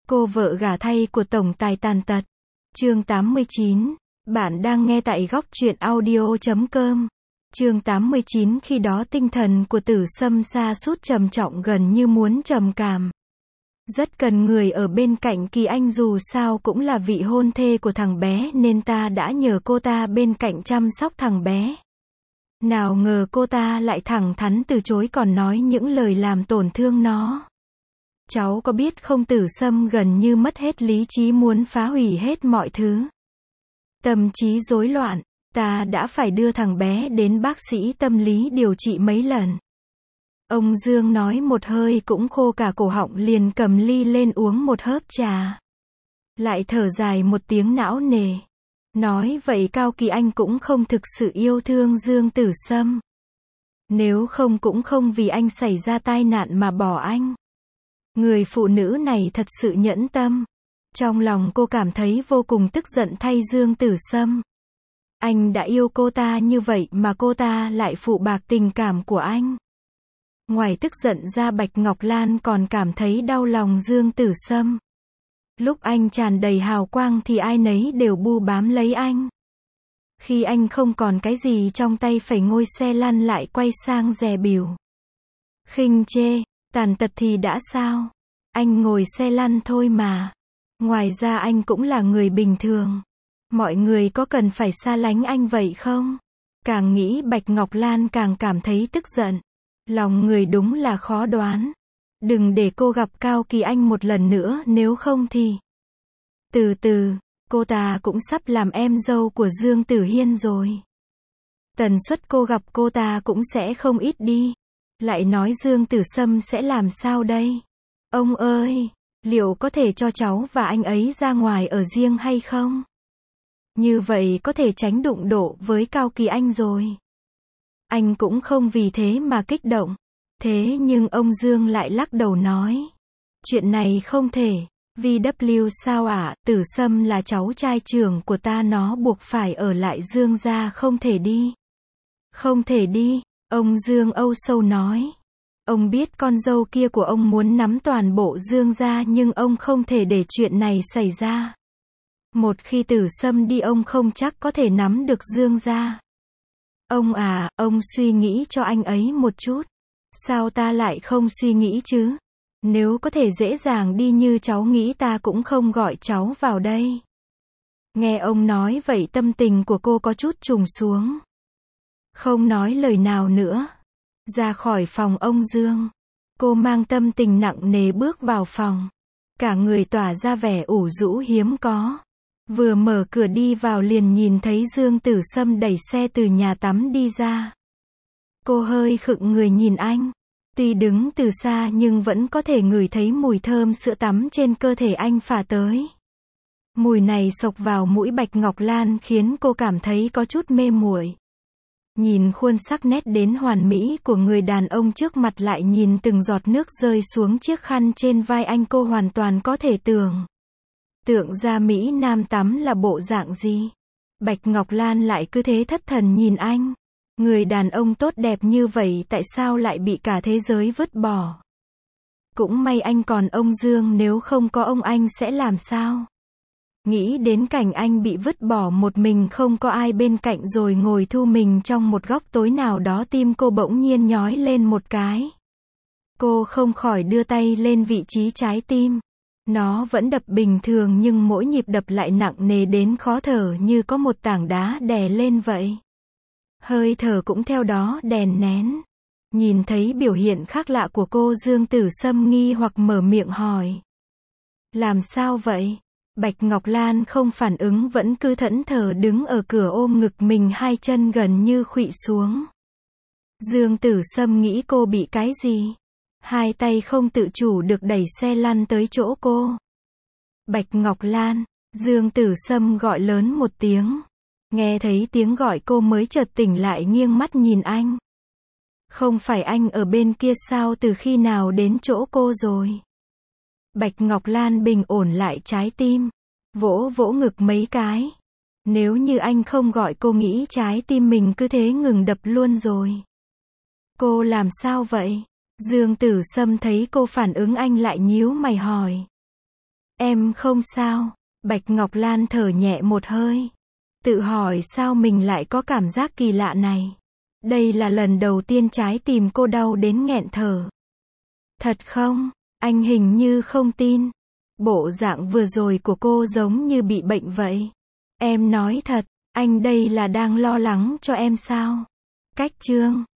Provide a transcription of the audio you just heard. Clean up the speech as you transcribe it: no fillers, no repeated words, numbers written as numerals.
Cô vợ gả thay của tổng tài tàn tật. Chương 89. Bạn đang nghe tại góc truyện audio.com. Chương 89. Khi đó tinh thần của Tử Sâm sa sút trầm trọng gần như muốn trầm cảm. Rất cần người ở bên cạnh Kỳ Anh, dù sao cũng là vị hôn thê của thằng bé nên ta đã nhờ cô ta bên cạnh chăm sóc thằng bé. Nào ngờ cô ta lại thẳng thắn từ chối, còn nói những lời làm tổn thương nó. Cháu có biết không, Tử Sâm gần như mất hết lý trí, muốn phá hủy hết mọi thứ. Tâm trí rối loạn, ta đã phải đưa thằng bé đến bác sĩ tâm lý điều trị mấy lần. Ông Dương nói một hơi cũng khô cả cổ họng, liền cầm ly lên uống một hớp trà. Lại thở dài một tiếng não nề. Nói vậy Cao Kỳ Anh cũng không thực sự yêu thương Dương Tử Sâm. Nếu không cũng không vì anh xảy ra tai nạn mà bỏ anh. Người phụ nữ này thật sự nhẫn tâm. Trong lòng cô cảm thấy vô cùng tức giận thay Dương Tử Sâm. Anh đã yêu cô ta như vậy mà cô ta lại phụ bạc tình cảm của anh. Ngoài tức giận ra, Bạch Ngọc Lan còn cảm thấy đau lòng Dương Tử Sâm. Lúc anh tràn đầy hào quang thì ai nấy đều bu bám lấy anh. Khi anh không còn cái gì trong tay, phải ngồi xe lăn lại quay sang dè bỉu. Khinh chê, tàn tật thì đã sao? Anh ngồi xe lăn thôi mà. Ngoài ra anh cũng là người bình thường. Mọi người có cần phải xa lánh anh vậy không? Càng nghĩ Bạch Ngọc Lan càng cảm thấy tức giận. Lòng người đúng là khó đoán. Đừng để cô gặp Cao Kỳ Anh một lần nữa, nếu không thì... Từ từ, cô ta cũng sắp làm em dâu của Dương Tử Hiên rồi. Tần suất cô gặp cô ta cũng sẽ không ít đi. Lại nói Dương Tử Sâm sẽ làm sao đây? Ông ơi, liệu có thể cho cháu và anh ấy ra ngoài ở riêng hay không? Như vậy có thể tránh đụng độ với Cao Kỳ Anh rồi. Anh cũng không vì thế mà kích động. Thế nhưng ông Dương lại lắc đầu nói. Chuyện này không thể. VW sao ạ? Tử Sâm là cháu trai trưởng của ta, nó buộc phải ở lại Dương gia, không thể đi. Không thể đi, ông Dương âu sầu nói. Ông biết con dâu kia của ông muốn nắm toàn bộ Dương gia, nhưng ông không thể để chuyện này xảy ra. Một khi Tử Sâm đi, ông không chắc có thể nắm được Dương gia. Ông à, ông suy nghĩ cho anh ấy một chút. Sao ta lại không suy nghĩ chứ? Nếu có thể dễ dàng đi như cháu nghĩ, ta cũng không gọi cháu vào đây. Nghe ông nói vậy, tâm tình của cô có chút trùng xuống. Không nói lời nào nữa. Ra khỏi phòng ông Dương, cô mang tâm tình nặng nề bước vào phòng. Cả người tỏa ra vẻ ủ rũ hiếm có. Vừa mở cửa đi vào liền nhìn thấy Dương Tử Sâm đẩy xe từ nhà tắm đi ra. Cô hơi khựng người nhìn anh. Tuy đứng từ xa nhưng vẫn có thể ngửi thấy mùi thơm sữa tắm trên cơ thể anh phả tới. Mùi này xộc vào mũi Bạch Ngọc Lan khiến cô cảm thấy có chút mê muội. Nhìn khuôn sắc nét đến hoàn mỹ của người đàn ông trước mặt, lại nhìn từng giọt nước rơi xuống chiếc khăn trên vai anh, cô hoàn toàn có thể tưởng tượng ra Mỹ Nam tắm là bộ dạng gì. Bạch Ngọc Lan lại cứ thế thất thần nhìn anh. Người đàn ông tốt đẹp như vậy tại sao lại bị cả thế giới vứt bỏ? Cũng may anh còn ông Dương, nếu không có ông anh sẽ làm sao? Nghĩ đến cảnh anh bị vứt bỏ một mình, không có ai bên cạnh, rồi ngồi thu mình trong một góc tối nào đó, tim cô bỗng nhiên nhói lên một cái. Cô không khỏi đưa tay lên vị trí trái tim. Nó vẫn đập bình thường nhưng mỗi nhịp đập lại nặng nề đến khó thở, như có một tảng đá đè lên vậy. Hơi thở cũng theo đó đèn nén. Nhìn thấy biểu hiện khác lạ của cô, Dương Tử Sâm nghi hoặc mở miệng hỏi. Làm sao vậy? Bạch Ngọc Lan không phản ứng, vẫn cứ thẫn thờ đứng ở cửa ôm ngực mình, hai chân gần như khuỵu xuống. Dương Tử Sâm nghĩ cô bị cái gì? Hai tay không tự chủ được đẩy xe lăn tới chỗ cô. Bạch Ngọc Lan, Dương Tử Sâm gọi lớn một tiếng. Nghe thấy tiếng gọi, cô mới chợt tỉnh lại, nghiêng mắt nhìn anh. Không phải anh ở bên kia sao, từ khi nào đến chỗ cô rồi? Bạch Ngọc Lan bình ổn lại trái tim, vỗ vỗ ngực mấy cái. Nếu như anh không gọi, cô nghĩ trái tim mình cứ thế ngừng đập luôn rồi. Cô làm sao vậy? Dương Tử Sâm thấy cô phản ứng, anh lại nhíu mày hỏi. Em không sao. Bạch Ngọc Lan thở nhẹ một hơi. Tự hỏi sao mình lại có cảm giác kỳ lạ này. Đây là lần đầu tiên trái tim cô đau đến nghẹn thở. Thật không? Anh hình như không tin. Bộ dạng vừa rồi của cô giống như bị bệnh vậy. Em nói thật, anh đây là đang lo lắng cho em sao? Cách chương